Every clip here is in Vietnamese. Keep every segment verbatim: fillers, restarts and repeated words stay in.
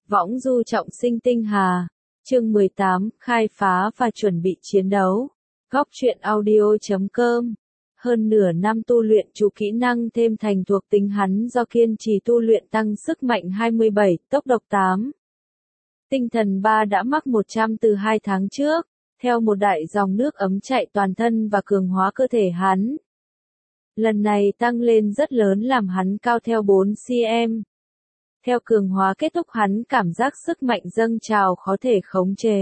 Võng du trọng sinh tinh hà. Chương mười tám, khai phá và chuẩn bị chiến đấu. Góc truyện audio chấm com. Hơn nửa năm tu luyện chú kỹ năng thêm thành thuộc tính hắn do kiên trì tu luyện tăng sức mạnh hai mươi bảy, tốc độc tám. Tinh thần ba đã mắc một trăm từ hai tháng trước, theo một đại dòng nước ấm chạy toàn thân và cường hóa cơ thể hắn. Lần này tăng lên rất lớn làm hắn cao theo bốn xăng-ti-mét. Theo cường hóa kết thúc hắn cảm giác sức mạnh dâng trào khó thể khống chế.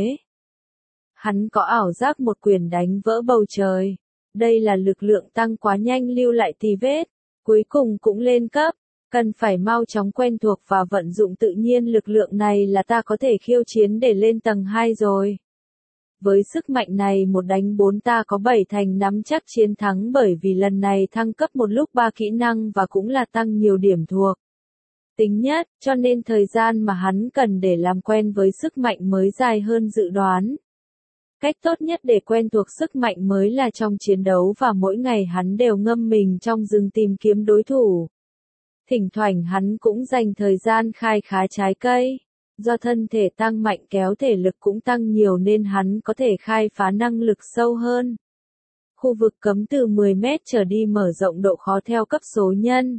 Hắn có ảo giác một quyền đánh vỡ bầu trời. Đây là lực lượng tăng quá nhanh lưu lại tì vết. Cuối cùng cũng lên cấp. Cần phải mau chóng quen thuộc và vận dụng tự nhiên lực lượng này là ta có thể khiêu chiến để lên tầng hai rồi. Với sức mạnh này một đánh bốn ta có bảy thành nắm chắc chiến thắng bởi vì lần này thăng cấp một lúc ba kỹ năng và cũng là tăng nhiều điểm thuộc tính nhất, cho nên thời gian mà hắn cần để làm quen với sức mạnh mới dài hơn dự đoán. Cách tốt nhất để quen thuộc sức mạnh mới là trong chiến đấu và mỗi ngày hắn đều ngâm mình trong rừng tìm kiếm đối thủ. Thỉnh thoảng hắn cũng dành thời gian khai khá trái cây. Do thân thể tăng mạnh kéo thể lực cũng tăng nhiều nên hắn có thể khai phá năng lực sâu hơn. Khu vực cấm từ mười mét trở đi mở rộng độ khó theo cấp số nhân.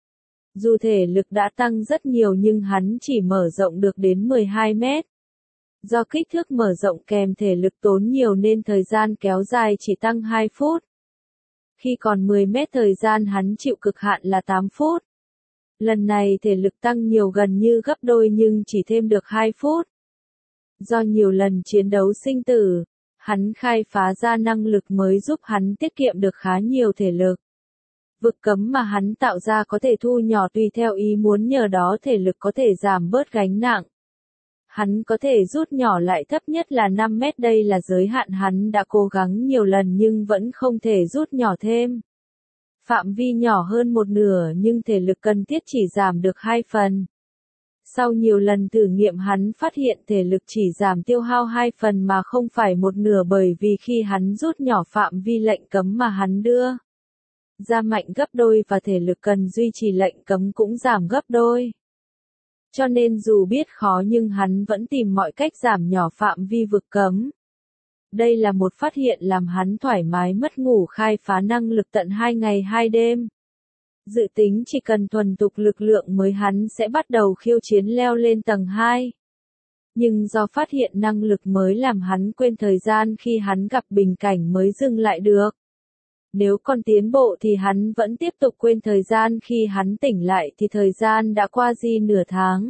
Dù thể lực đã tăng rất nhiều nhưng hắn chỉ mở rộng được đến mười hai mét. Do kích thước mở rộng kèm thể lực tốn nhiều nên thời gian kéo dài chỉ tăng hai phút. Khi còn mười mét thời gian hắn chịu cực hạn là tám phút. Lần này thể lực tăng nhiều gần như gấp đôi nhưng chỉ thêm được hai phút. Do nhiều lần chiến đấu sinh tử, hắn khai phá ra năng lực mới giúp hắn tiết kiệm được khá nhiều thể lực. Vực cấm mà hắn tạo ra có thể thu nhỏ tùy theo ý muốn nhờ đó thể lực có thể giảm bớt gánh nặng. Hắn có thể rút nhỏ lại thấp nhất là năm mét đây là giới hạn hắn đã cố gắng nhiều lần nhưng vẫn không thể rút nhỏ thêm. Phạm vi nhỏ hơn một nửa nhưng thể lực cần thiết chỉ giảm được hai phần. Sau nhiều lần thử nghiệm hắn phát hiện thể lực chỉ giảm tiêu hao hai phần mà không phải một nửa bởi vì khi hắn rút nhỏ phạm vi lệnh cấm mà hắn đưa ra mạnh gấp đôi và thể lực cần duy trì lệnh cấm cũng giảm gấp đôi. Cho nên dù biết khó nhưng hắn vẫn tìm mọi cách giảm nhỏ phạm vi vực cấm. Đây là một phát hiện làm hắn thoải mái mất ngủ khai phá năng lực tận hai ngày hai đêm. Dự tính chỉ cần thuần thục lực lượng mới hắn sẽ bắt đầu khiêu chiến leo lên tầng hai. Nhưng do phát hiện năng lực mới làm hắn quên thời gian khi hắn gặp bình cảnh mới dừng lại được. Nếu còn tiến bộ thì hắn vẫn tiếp tục quên thời gian khi hắn tỉnh lại thì thời gian đã qua di nửa tháng.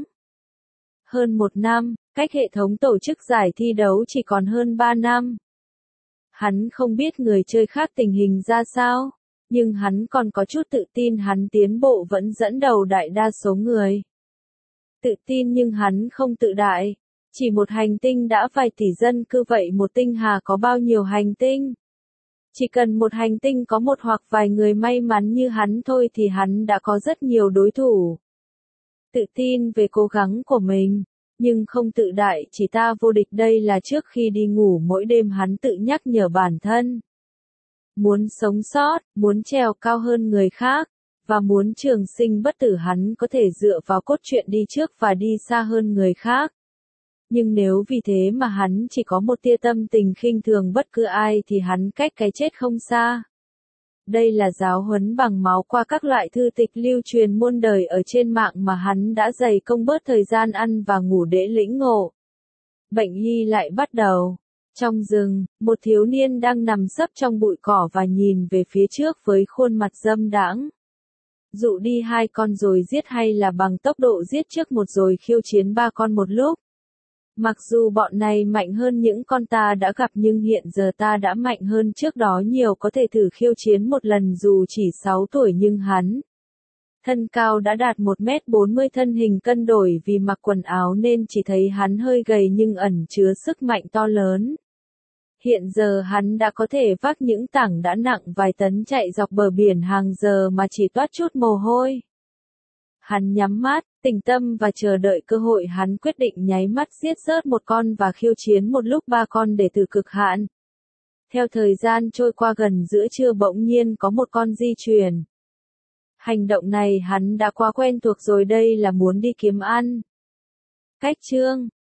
Hơn một năm, cách hệ thống tổ chức giải thi đấu chỉ còn hơn ba năm. Hắn không biết người chơi khác tình hình ra sao, nhưng hắn còn có chút tự tin hắn tiến bộ vẫn dẫn đầu đại đa số người. Tự tin nhưng hắn không tự đại. Chỉ một hành tinh đã vài tỷ dân cư vậy một tinh hà có bao nhiêu hành tinh? Chỉ cần một hành tinh có một hoặc vài người may mắn như hắn thôi thì hắn đã có rất nhiều đối thủ. Tự tin về cố gắng của mình, nhưng không tự đại chỉ ta vô địch đây là trước khi đi ngủ mỗi đêm hắn tự nhắc nhở bản thân. Muốn sống sót, muốn trèo cao hơn người khác, và muốn trường sinh bất tử hắn có thể dựa vào cốt truyện đi trước và đi xa hơn người khác. Nhưng nếu vì thế mà hắn chỉ có một tia tâm tình khinh thường bất cứ ai thì hắn cách cái chết không xa. Đây là giáo huấn bằng máu qua các loại thư tịch lưu truyền muôn đời ở trên mạng mà hắn đã dày công bớt thời gian ăn và ngủ để lĩnh ngộ. Bệnh y lại bắt đầu. Trong rừng, một thiếu niên đang nằm sấp trong bụi cỏ và nhìn về phía trước với khuôn mặt dâm đãng. Dụ đi hai con rồi giết hay là bằng tốc độ giết trước một rồi khiêu chiến ba con một lúc. Mặc dù bọn này mạnh hơn những con ta đã gặp nhưng hiện giờ ta đã mạnh hơn trước đó nhiều có thể thử khiêu chiến một lần dù chỉ sáu tuổi nhưng hắn. Thân cao đã đạt một mét bốn mươi thân hình cân đổi vì mặc quần áo nên chỉ thấy hắn hơi gầy nhưng ẩn chứa sức mạnh to lớn. Hiện giờ hắn đã có thể vác những tảng đã nặng vài tấn chạy dọc bờ biển hàng giờ mà chỉ toát chút mồ hôi. Hắn nhắm mắt, tĩnh tâm và chờ đợi cơ hội hắn quyết định nháy mắt giết rớt một con và khiêu chiến một lúc ba con để thử cực hạn. Theo thời gian trôi qua gần giữa trưa bỗng nhiên có một con di chuyển. Hành động này hắn đã quá quen thuộc rồi đây là muốn đi kiếm ăn. Cách chương